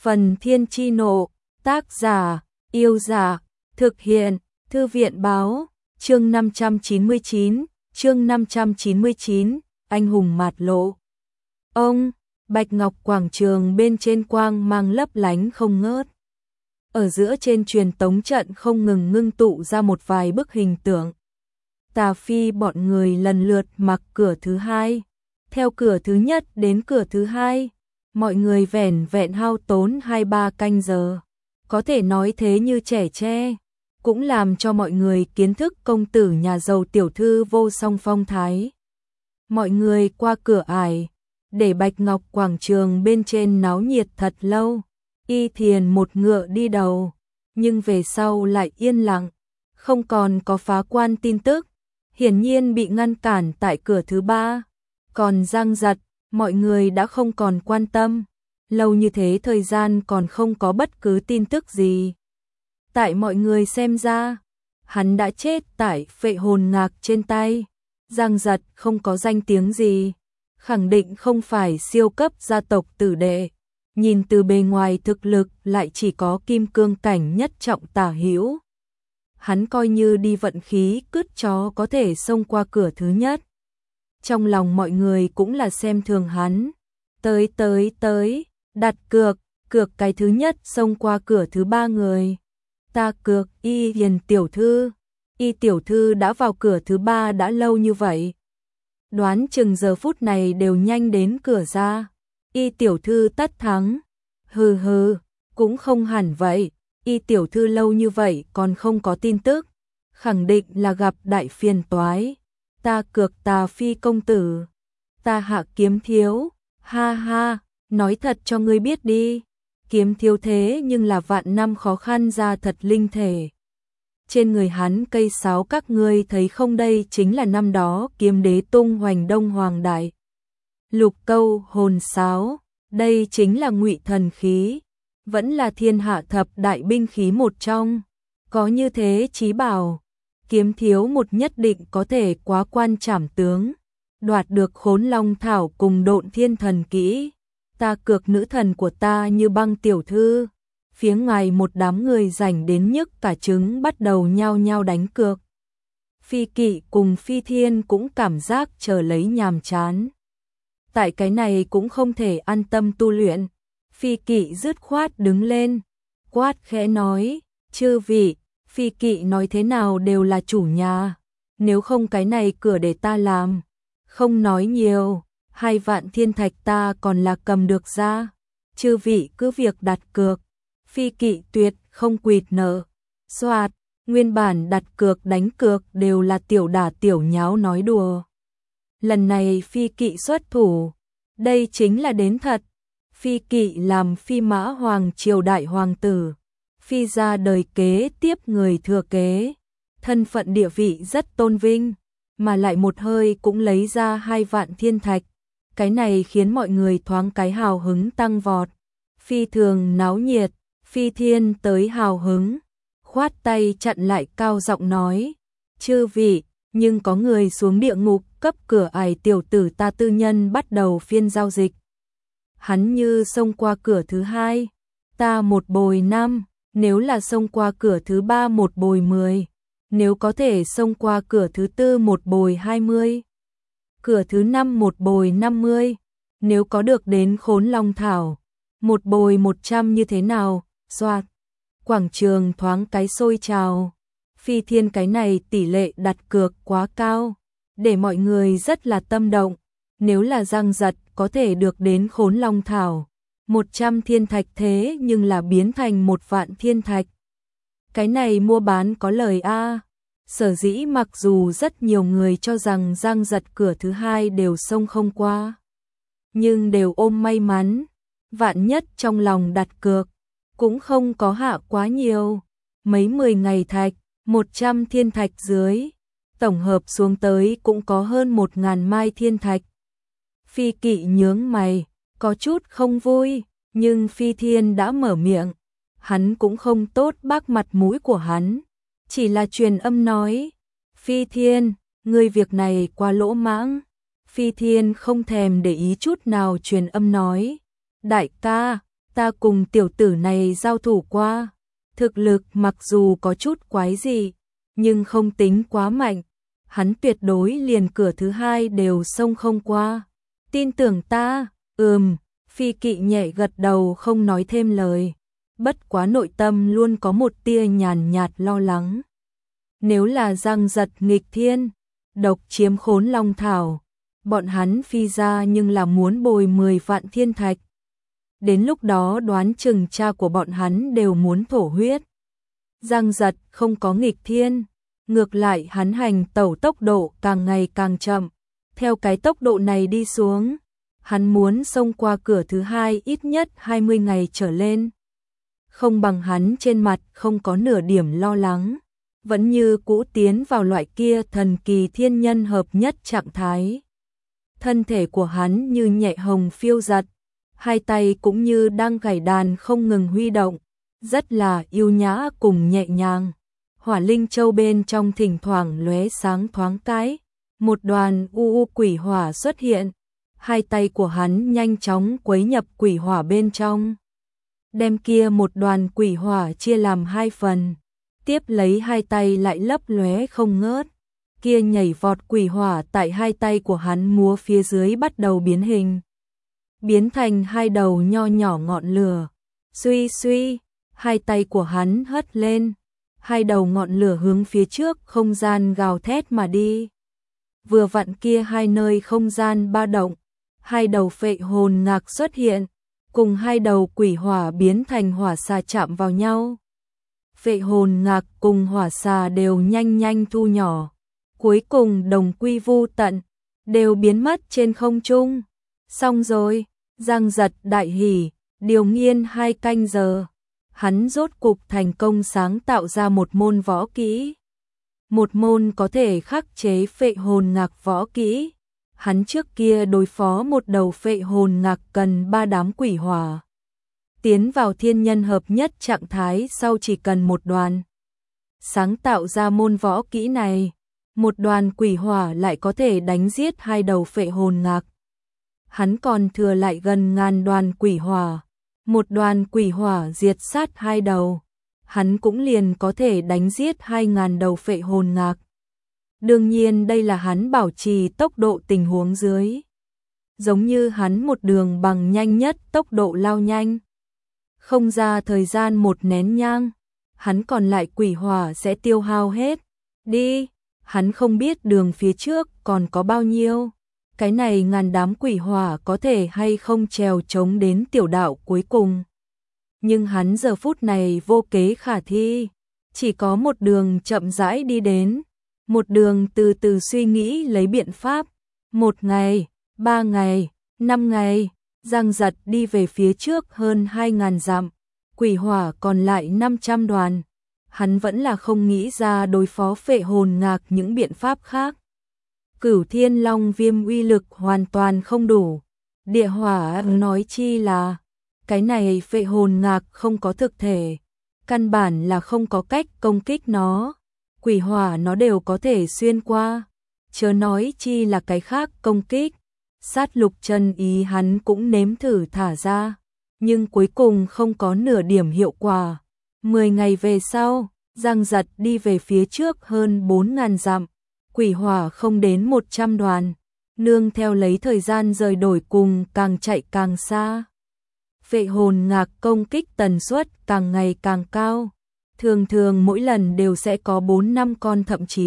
Phần Thiên Chi Nộ, tác giả, Yêu Giả, thực hiện, Thư viện Báo, chương 599, Anh hùng mạt lộ. Ông, Bạch Ngọc quảng trường bên trên quang mang lấp lánh không ngớt. Ở giữa trên truyền tống trận không ngừng ngưng tụ ra một vài bức hình tượng. Tà Phi bọn người lần lượt mặc cửa thứ hai. Theo cửa thứ nhất đến cửa thứ hai, mọi người vẻn vẹn hao tốn 2-3 canh giờ. Có thể nói thế như trẻ tre, cũng làm cho mọi người kiến thức công tử nhà giàu tiểu thư vô song phong thái. Mọi người qua cửa ải, để Bạch Ngọc quảng trường bên trên náo nhiệt thật lâu. Y Thiền một ngựa đi đầu, nhưng về sau lại yên lặng, không còn có phá quan tin tức, hiển nhiên bị ngăn cản tại cửa thứ ba. Còn Giang Giật, mọi người đã không còn quan tâm, lâu như thế thời gian còn không có bất cứ tin tức gì. Tại mọi người xem ra, hắn đã chết tại phệ hồn ngạc trên tay. Giang Giật không có danh tiếng gì, khẳng định không phải siêu cấp gia tộc tử đệ. Nhìn từ bề ngoài thực lực lại chỉ có kim cương cảnh nhất trọng tả hữu. Hắn coi như đi vận khí cứt chó có thể xông qua cửa thứ nhất. Trong lòng mọi người cũng là xem thường hắn. Tới, đặt cược cái thứ nhất xông qua cửa thứ ba người. Ta cược Y Hiền tiểu thư. Y tiểu thư đã vào cửa thứ ba đã lâu như vậy. Đoán chừng giờ phút này đều nhanh đến cửa ra. Y tiểu thư tất thắng. Hừ, cũng không hẳn vậy. Y tiểu thư lâu như vậy còn không có tin tức, khẳng định là gặp đại phiền toái. Ta cược Tà Phi công tử. Ta Hạ Kiếm Thiếu. Ha, nói thật cho ngươi biết đi. Kiếm thiếu thế nhưng là vạn năm khó khăn ra thật linh thể. Trên người hắn cây sáo các ngươi thấy không, đây chính là năm đó kiếm đế tung hoành Đông Hoàng Đại Lục câu hồn sáo. Đây chính là ngụy thần khí, vẫn là thiên hạ thập đại binh khí một trong. Có như thế chí bảo, kiếm thiếu một nhất định có thể quá quan trảm tướng, đoạt được Khốn Long Thảo cùng Độn Thiên Thần Kỹ. Ta cược nữ thần của ta Như Băng tiểu thư. Phía ngoài một đám người rảnh đến nhức cả trứng bắt đầu nhao nhao đánh cược. Phi Kỵ cùng Phi Thiên cũng cảm giác chờ lấy nhàm chán. Tại cái này cũng không thể an tâm tu luyện. Phi Kỵ dứt khoát đứng lên, quát khẽ nói, chư vị, Phi Kỵ nói thế nào đều là chủ nhà, nếu không cái này cửa để ta làm. Không nói nhiều, 2 vạn thiên thạch ta còn là cầm được ra. Chư vị cứ việc đặt cược. Phi Kỵ tuyệt không quỵt nợ. Soạt, nguyên bản đặt cược đánh cược đều là tiểu đả tiểu nháo nói đùa. Lần này Phi Kỵ xuất thủ, đây chính là đến thật. Phi Kỵ làm Phi Mã Hoàng triều đại hoàng tử, Phi gia đời kế tiếp người thừa kế, thân phận địa vị rất tôn vinh, mà lại một hơi cũng lấy ra 2 vạn thiên thạch. Cái này khiến mọi người thoáng cái hào hứng tăng vọt. Phi thường náo nhiệt. Phi Thiên tới hào hứng, khoát tay chặn lại cao giọng nói, chư vị, nhưng có người xuống địa ngục cấp cửa ải tiểu tử ta tư nhân bắt đầu phiên giao dịch. Hắn như xông qua cửa thứ hai, ta 1 bồi 5, nếu là xông qua cửa thứ ba 1 bồi 10, nếu có thể xông qua cửa thứ tư 1 bồi 20, cửa thứ 5 1 bồi 50, nếu có được đến Khốn Long Thảo, 1 bồi 100 như thế nào? Soạt, quảng trường thoáng cái sôi trào. Phi Thiên cái này tỷ lệ đặt cược quá cao, để mọi người rất là tâm động. Nếu là Giang Giật có thể được đến Khốn Long Thảo, 100 thiên thạch thế nhưng là biến thành 1 vạn thiên thạch. Cái này mua bán có lời a. Sở dĩ mặc dù rất nhiều người cho rằng Giang Giật cửa thứ hai đều xông không qua, nhưng đều ôm may mắn, vạn nhất trong lòng đặt cược, cũng không có hạ quá nhiều. Mấy 10 ngày thạch, 100 thiên thạch dưới, tổng hợp xuống tới cũng có hơn 1000 mai thiên thạch. Phi Kỵ nhướng mày, có chút không vui, nhưng Phi Thiên đã mở miệng, hắn cũng không tốt bác mặt mũi của hắn, chỉ là truyền âm nói, Phi Thiên, ngươi việc này quá lỗ mãng. Phi Thiên không thèm để ý chút nào truyền âm nói, đại ca, Ta cùng tiểu tử này giao thủ qua, thực lực mặc dù có chút quái dị, nhưng không tính quá mạnh, hắn tuyệt đối liền cửa thứ hai đều xông không qua. Tin tưởng ta? Phi Kỵ nhẹ gật đầu không nói thêm lời, bất quá nội tâm luôn có một tia nhàn nhạt lo lắng. Nếu là Giang Giật nghịch thiên, độc chiếm Khốn Long Thảo, bọn hắn Phi ra nhưng là muốn bồi 10 vạn thiên thạch. Đến lúc đó đoán chừng cha của bọn hắn đều muốn thổ huyết. Giang Giật không có nghịch thiên, ngược lại hắn hành tẩu tốc độ càng ngày càng chậm. Theo cái tốc độ này đi xuống, hắn muốn xông qua cửa thứ hai ít nhất 20 ngày trở lên. Không bằng hắn trên mặt không có nửa điểm lo lắng, vẫn như cũ tiến vào loại kia thần kỳ thiên nhân hợp nhất trạng thái. Thân thể của hắn như nhẹ hồng phiêu giật, hai tay cũng như đang gảy đàn không ngừng huy động, rất là yêu nhã cùng nhẹ nhàng. Hỏa linh châu bên trong thỉnh thoảng lóe sáng thoáng cái, một đoàn u quỷ hỏa xuất hiện, hai tay của hắn nhanh chóng quấy nhập quỷ hỏa bên trong. Đem kia một đoàn quỷ hỏa chia làm hai phần, tiếp lấy hai tay lại lấp lóe không ngớt. Kia nhảy vọt quỷ hỏa tại hai tay của hắn múa phía dưới bắt đầu biến hình, biến thành hai đầu nho nhỏ ngọn lửa. Suy suy, hai tay của hắn hất lên, hai đầu ngọn lửa hướng phía trước không gian gào thét mà đi. Vừa vặn kia hai nơi không gian ba động, hai đầu phệ hồn ngạc xuất hiện, cùng hai đầu quỷ hỏa biến thành hỏa xà chạm vào nhau. Phệ hồn ngạc cùng hỏa xà đều nhanh nhanh thu nhỏ, cuối cùng đồng quy vu tận, đều biến mất trên không trung. Xong rồi, Giang Giật đại hỉ, điều nghiên 2 canh giờ, hắn rốt cục thành công sáng tạo ra một môn võ kỹ. Một môn có thể khắc chế phệ hồn ngạc võ kỹ. Hắn trước kia đối phó một đầu phệ hồn ngạc cần 3 đám quỷ hỏa. Tiến vào thiên nhân hợp nhất trạng thái sau chỉ cần một đoàn. Sáng tạo ra môn võ kỹ này, một đoàn quỷ hỏa lại có thể đánh giết 2 đầu phệ hồn ngạc. Hắn còn thừa lại gần ngàn đoàn quỷ hỏa, một đoàn quỷ hỏa diệt sát 2 đầu, hắn cũng liền có thể đánh giết 2.000 đầu phệ hồn ngạc. Đương nhiên đây là hắn bảo trì tốc độ tình huống dưới. Giống như hắn một đường bằng nhanh nhất tốc độ lao nhanh. Không ra thời gian một nén nhang, hắn còn lại quỷ hỏa sẽ tiêu hao hết. Đi, hắn không biết đường phía trước còn có bao nhiêu. Cái này ngàn đám quỷ hỏa có thể hay không trèo chống đến tiểu đạo cuối cùng. Nhưng hắn giờ phút này vô kế khả thi, chỉ có một đường chậm rãi đi đến, một đường từ từ suy nghĩ lấy biện pháp. 1 ngày, 3 ngày, 5 ngày, Giang Giật đi về phía trước hơn 2.000 dặm, quỷ hỏa còn lại 500 đoàn. Hắn vẫn là không nghĩ ra đối phó phệ hồn ngạc những biện pháp khác. Cửu Thiên Long Viêm uy lực hoàn toàn không đủ, địa hỏa nói chi là cái này phệ hồn ngạc không có thực thể, căn bản là không có cách công kích nó, quỷ hỏa nó đều có thể xuyên qua, chớ nói chi là cái khác công kích. Sát lục chân ý hắn cũng nếm thử thả ra, nhưng cuối cùng không có nửa điểm hiệu quả. 10 ngày về sau, Giang Giật đi về phía trước hơn 4.000 dặm, quỷ hỏa không đến 100 đoàn, nương theo lấy thời gian rời đổi cùng càng chạy càng xa. Phệ hồn ngạc công kích tần suất càng ngày càng cao, thường thường mỗi lần đều sẽ có 4-5 con thậm chí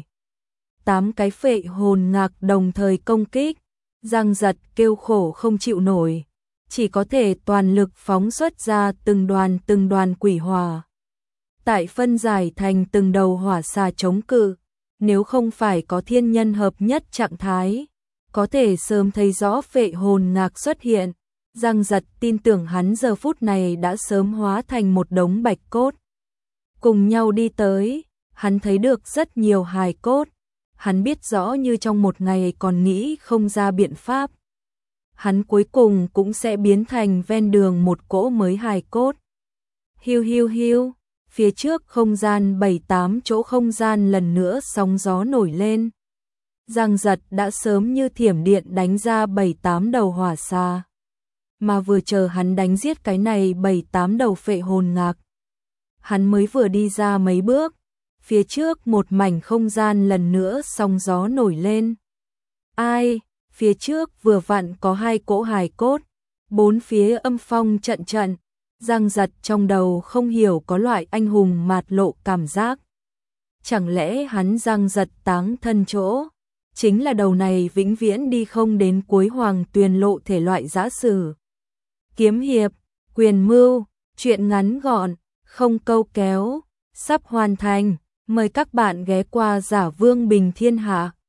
7-8 cái phệ hồn ngạc đồng thời công kích. Giang Giật kêu khổ không chịu nổi, chỉ có thể toàn lực phóng xuất ra từng đoàn quỷ hỏa. Tại phân giải thành từng đầu hỏa xà chống cự, nếu không phải có thiên nhân hợp nhất trạng thái, có thể sớm thấy rõ phệ hồn ngạc xuất hiện. Giang Giật tin tưởng hắn giờ phút này đã sớm hóa thành một đống bạch cốt. Cùng nhau đi tới, hắn thấy được rất nhiều hài cốt. Hắn biết rõ như trong một ngày còn nghĩ không ra biện pháp, hắn cuối cùng cũng sẽ biến thành ven đường một cỗ mới hài cốt. Hiu hiu hiu, phía trước không gian 7-8 chỗ không gian lần nữa sóng gió nổi lên. Giang Giật đã sớm như thiểm điện đánh ra 7-8 đầu hỏa xà. mà vừa chờ hắn đánh giết cái này 7-8 đầu phệ hồn ngạc. Hắn mới vừa đi ra mấy bước, phía trước một mảnh không gian lần nữa sóng gió nổi lên. Ai, phía trước vừa vặn có 2 cỗ hài cốt, bốn phía âm phong trận trận, Giang Giật trong đầu không hiểu có loại anh hùng mạt lộ cảm giác. Chẳng lẽ hắn Giang Giật táng thân chỗ, chính là đầu này vĩnh viễn đi không đến cuối Hoàng Tuyền lộ thể loại giã sử. Kiếm hiệp, quyền mưu, chuyện ngắn gọn, không câu kéo, sắp hoàn thành, mời các bạn ghé qua Giả Vương Bình Thiên Hạ.